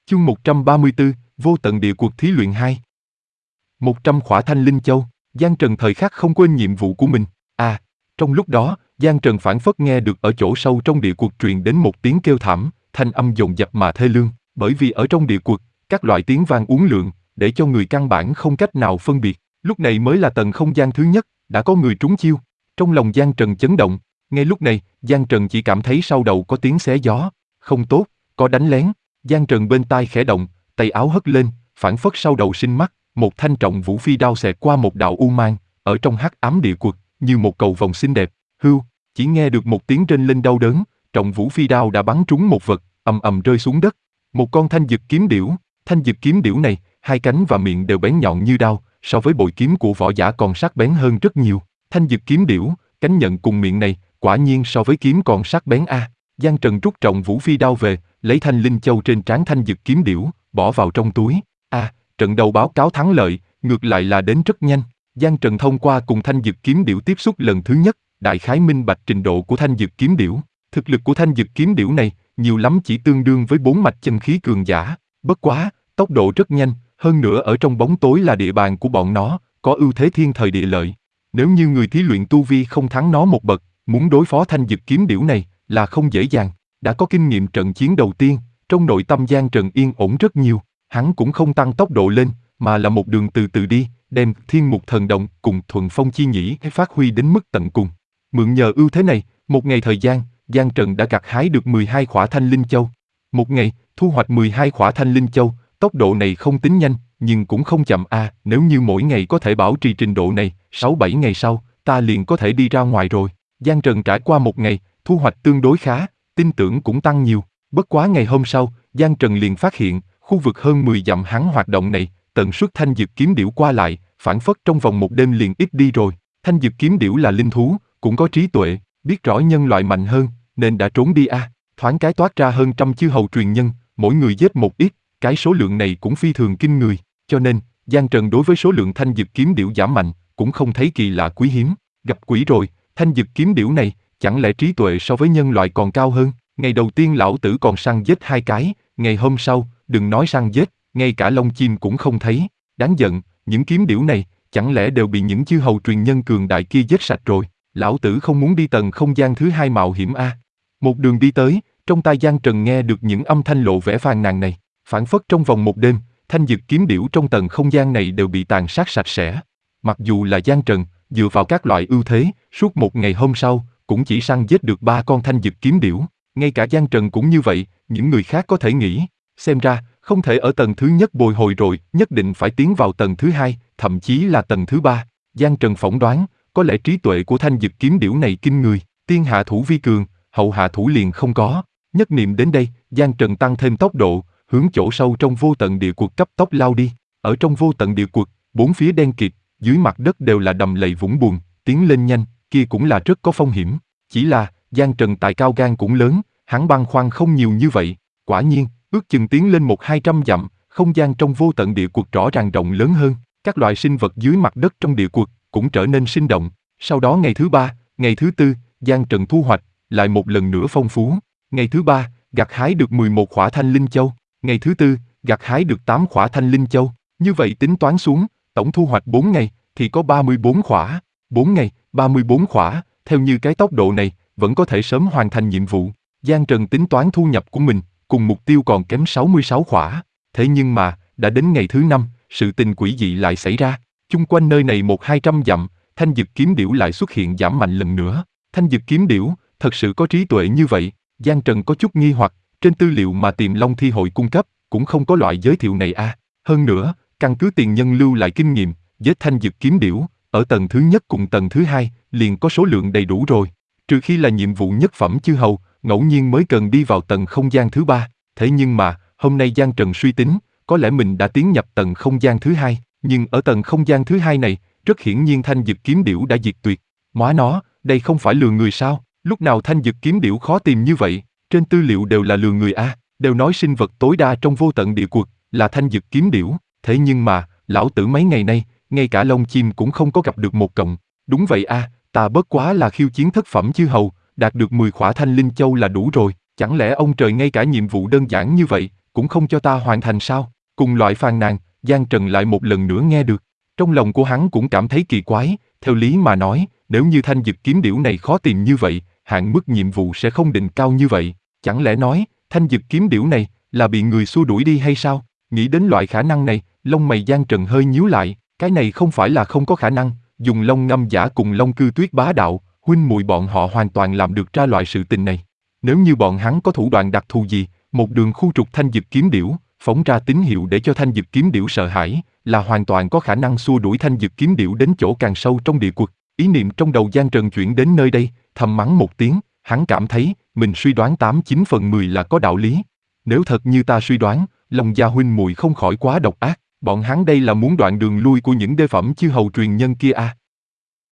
Chương 134, Vô tận địa cuộc thí luyện 2. 100 khỏa thanh linh châu, Giang Trần thời khắc không quên nhiệm vụ của mình. Trong lúc đó, Giang Trần phảng phất nghe được ở chỗ sâu trong địa cuộc truyền đến một tiếng kêu thảm, thanh âm dồn dập mà thê lương, bởi vì ở trong địa cuộc, các loại tiếng vang uốn lượn, để cho người căn bản không cách nào phân biệt. Lúc này mới là tầng không gian thứ nhất, đã có người trúng chiêu. Trong lòng Giang Trần chấn động, ngay lúc này, Giang Trần chỉ cảm thấy sau đầu có tiếng xé gió, không tốt, có đánh lén. Giang Trần bên tai khẽ động, tay áo hất lên, phảng phất sau đầu sinh mắt, một thanh trọng vũ phi đao xẹt qua một đạo u mang, ở trong hắc ám địa quật, như một cầu vồng xinh đẹp. Hưu, chỉ nghe được một tiếng rên lên đau đớn, trọng vũ phi đao đã bắn trúng một vật, ầm ầm rơi xuống đất. Một con thanh dực kiếm điểu, thanh dực kiếm điểu này, hai cánh và miệng đều bén nhọn như đao, so với bội kiếm của võ giả còn sắc bén hơn rất nhiều. Thanh dực kiếm điểu, cánh nhận cùng miệng này, quả nhiên so với kiếm còn sắc bén a. Giang Trần rút trọng vũ phi đao về, lấy thanh linh châu trên trán thanh dực kiếm điểu, bỏ vào trong túi. Trận đầu báo cáo thắng lợi, ngược lại là đến rất nhanh. Giang Trần thông qua cùng thanh dực kiếm điểu tiếp xúc lần thứ nhất, đại khái minh bạch trình độ của thanh dực kiếm điểu. Thực lực của thanh dực kiếm điểu này, nhiều lắm chỉ tương đương với 4 mạch chân khí cường giả. Bất quá, tốc độ rất nhanh, hơn nữa ở trong bóng tối là địa bàn của bọn nó, có ưu thế thiên thời địa lợi. Nếu như người thí luyện tu vi không thắng nó một bậc, muốn đối phó thanh dực kiếm điểu này là không dễ dàng. Đã có kinh nghiệm trận chiến đầu tiên, trong nội tâm Giang Trần yên ổn rất nhiều. Hắn cũng không tăng tốc độ lên, mà là một đường từ từ đi, đem thiên mục thần động cùng thuần phong chi nhĩ phát huy đến mức tận cùng. Mượn nhờ ưu thế này, một ngày thời gian, Giang Trần đã gặt hái được 12 khỏa thanh linh châu. Một ngày, thu hoạch 12 khỏa thanh linh châu, tốc độ này không tính nhanh, nhưng cũng không chậm nếu như mỗi ngày có thể bảo trì trình độ này, 6-7 ngày sau, ta liền có thể đi ra ngoài rồi. Giang Trần trải qua một ngày, thu hoạch tương đối khá, tin tưởng cũng tăng nhiều. Bất quá ngày hôm sau, Giang Trần liền phát hiện, khu vực hơn 10 dặm hắn hoạt động này, tần suất thanh dực kiếm điểu qua lại, phảng phất trong vòng một đêm liền ít đi rồi. Thanh dực kiếm điểu là linh thú, cũng có trí tuệ, biết rõ nhân loại mạnh hơn, nên đã trốn đi thoáng cái toát ra hơn trăm chư hầu truyền nhân, mỗi người giết một ít, cái số lượng này cũng phi thường kinh người, cho nên, Giang Trần đối với số lượng thanh dực kiếm điểu giảm mạnh, cũng không thấy kỳ lạ quý hiếm. Gặp quỷ rồi, thanh dực kiếm điểu này, chẳng lẽ trí tuệ so với nhân loại còn cao hơn? Ngày đầu tiên lão tử còn săn giết 2 cái, ngày hôm sau, đừng nói săn giết, ngay cả lông chim cũng không thấy. Đáng giận, những kiếm điểu này, chẳng lẽ đều bị những chư hầu truyền nhân cường đại kia giết sạch rồi? Lão tử không muốn đi tầng không gian thứ 2 mạo hiểm Một đường đi tới, trong tai Giang Trần nghe được những âm thanh lộ vẻ phàn nàn này, phảng phất trong vòng một đêm, thanh dực kiếm điểu trong tầng không gian này đều bị tàn sát sạch sẽ. Mặc dù là Giang Trần, dựa vào các loại ưu thế, suốt một ngày hôm sau, cũng chỉ săn giết được 3 con thanh dực kiếm điểu. Ngay cả Giang Trần cũng như vậy, những người khác có thể nghĩ, xem ra, không thể ở tầng thứ nhất bồi hồi rồi, nhất định phải tiến vào tầng thứ 2, thậm chí là tầng thứ 3. Giang Trần phỏng đoán, có lẽ trí tuệ của thanh dực kiếm điểu này kinh người, tiên hạ thủ vi cường, hậu hạ thủ liền không có. Nhất niệm đến đây, Giang Trần tăng thêm tốc độ, hướng chỗ sâu trong vô tận địa quật cấp tốc lao đi. Ở trong vô tận địa quật, bốn phía đen kịt, dưới mặt đất đều là đầm lầy vũng bùn, tiến lên nhanh, kia cũng là rất có phong hiểm. Chỉ là, Giang Trần tài cao gan cũng lớn, hắn băn khoăn không nhiều như vậy. Quả nhiên, ước chừng tiến lên 100-200 dặm, không gian trong vô tận địa quật rõ ràng rộng lớn hơn. Các loại sinh vật dưới mặt đất trong địa quật cũng trở nên sinh động. Sau đó ngày thứ 3, ngày thứ 4, Giang Trần thu hoạch lại một lần nữa phong phú. Ngày thứ 3, gặt hái được 11 khỏa thanh linh châu. Ngày thứ 4, gặt hái được 8 khỏa thanh linh châu. Như vậy tính toán xuống, tổng thu hoạch 4 ngày thì có 34 khỏa. 4 ngày, 34 khỏa, theo như cái tốc độ này, vẫn có thể sớm hoàn thành nhiệm vụ. Giang Trần tính toán thu nhập của mình, cùng mục tiêu còn kém 66 khỏa. Thế nhưng mà, đã đến ngày thứ 5, sự tình quỷ dị lại xảy ra. Chung quanh nơi này 100-200 dặm, thanh dực kiếm điểu lại xuất hiện giảm mạnh lần nữa. Thanh dực kiếm điểu, thật sự có trí tuệ như vậy? Giang Trần có chút nghi hoặc, trên tư liệu mà Tiềm Long Thi Hội cung cấp, cũng không có loại giới thiệu này Hơn nữa, căn cứ tiền nhân lưu lại kinh nghiệm, giết thanh dực kiếm điểu, ở tầng thứ nhất cùng tầng thứ 2, liền có số lượng đầy đủ rồi. Trừ khi là nhiệm vụ nhất phẩm chư hầu, ngẫu nhiên mới cần đi vào tầng không gian thứ 3. Thế nhưng mà, hôm nay Giang Trần suy tính, có lẽ mình đã tiến nhập tầng không gian thứ 2, nhưng ở tầng không gian thứ 2 này, rất hiển nhiên thanh dực kiếm điểu đã diệt tuyệt. Móa nó, đây không phải lừa người sao? Lúc nào thanh dực kiếm điểu khó tìm như vậy? Trên tư liệu đều là lừa người đều nói sinh vật tối đa trong vô tận địa quật là thanh dực kiếm điểu. Thế nhưng mà, lão tử mấy ngày nay, ngay cả lông chim cũng không có gặp được một cọng. Đúng vậy ta bất quá là khiêu chiến thất phẩm chư hầu, đạt được 10 khỏa thanh linh châu là đủ rồi. Chẳng lẽ ông trời ngay cả nhiệm vụ đơn giản như vậy, cũng không cho ta hoàn thành sao? Cùng loại phàn nàn, Giang Trần lại một lần nữa nghe được. Trong lòng của hắn cũng cảm thấy kỳ quái, theo lý mà nói, nếu như thanh dực kiếm điểu này khó tìm như vậy, hạn mức nhiệm vụ sẽ không định cao như vậy. Chẳng lẽ nói, thanh dực kiếm điểu này là bị người xua đuổi đi hay sao? Nghĩ đến loại khả năng này, lông mày Giang Trần hơi nhíu lại, cái này không phải là không có khả năng, dùng Long Ngâm Giả cùng Long Cư Tuyết bá đạo, huynh muội bọn họ hoàn toàn làm được ra loại sự tình này. Nếu như bọn hắn có thủ đoạn đặc thù gì, một đường khu trục thanh dực kiếm điểu, phóng ra tín hiệu để cho thanh dực kiếm điểu sợ hãi, là hoàn toàn có khả năng xua đuổi thanh dực kiếm điểu đến chỗ càng sâu trong địa quật. Ý niệm trong đầu Giang Trần chuyển đến nơi đây, thầm mắng một tiếng, hắn cảm thấy mình suy đoán 89/10 là có đạo lý. Nếu thật như ta suy đoán, Long gia huynh muội không khỏi quá độc ác, bọn hắn đây là muốn đoạn đường lui của những đê phẩm chư hầu truyền nhân kia à.